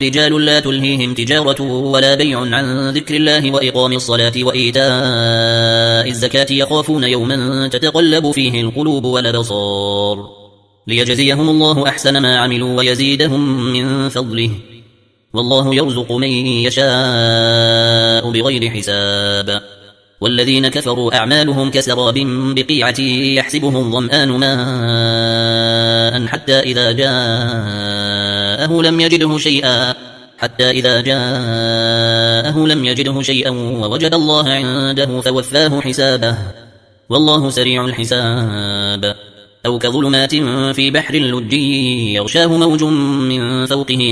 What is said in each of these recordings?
رجال لا تلهيهم تجارة ولا بيع عن ذكر الله وإقام الصلاة وإيتاء الزكاة يخافون يوما تتقلب فيه القلوب والأبصار ليجزيهم الله أحسن ما عملوا ويزيدهم من فضله والله يرزق من يشاء بغير حساب. والذين كفروا أعمالهم كسراب بقيعة يحسبه الظمآن ماء حتى إذا جاءه لم يجده شيئا ووجد الله عنده فوفاه حسابه والله سريع الحساب. أو كظلمات في بحر لجي يغشاه موج من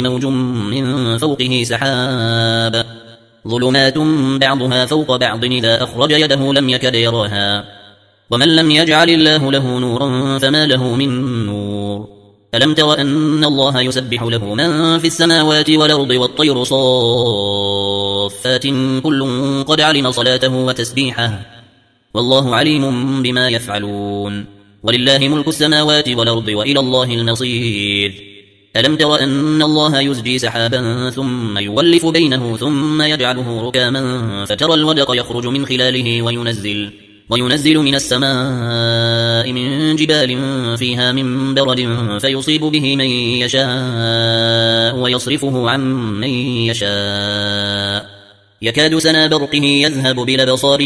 فوقه سحاب ظلمات بعضها فوق بعض إذا أخرج يده لم يكد يراها ومن لم يجعل الله له نورا فما له من نور. ألم تر أن الله يسبح له من في السماوات والأرض والطير صافات كل قد علم صلاته وتسبيحه والله عليم بما يفعلون ولله ملك السماوات والأرض وإلى الله المصير. ألم تر أن الله يزجي سحابا ثم يولف بينه ثم يجعله ركاما فترى الودق يخرج من خلاله وينزل من السماء من جبال فيها من برد فيصيب به من يشاء ويصرفه عن من يشاء يكاد سنا برقه يذهب بالأبصار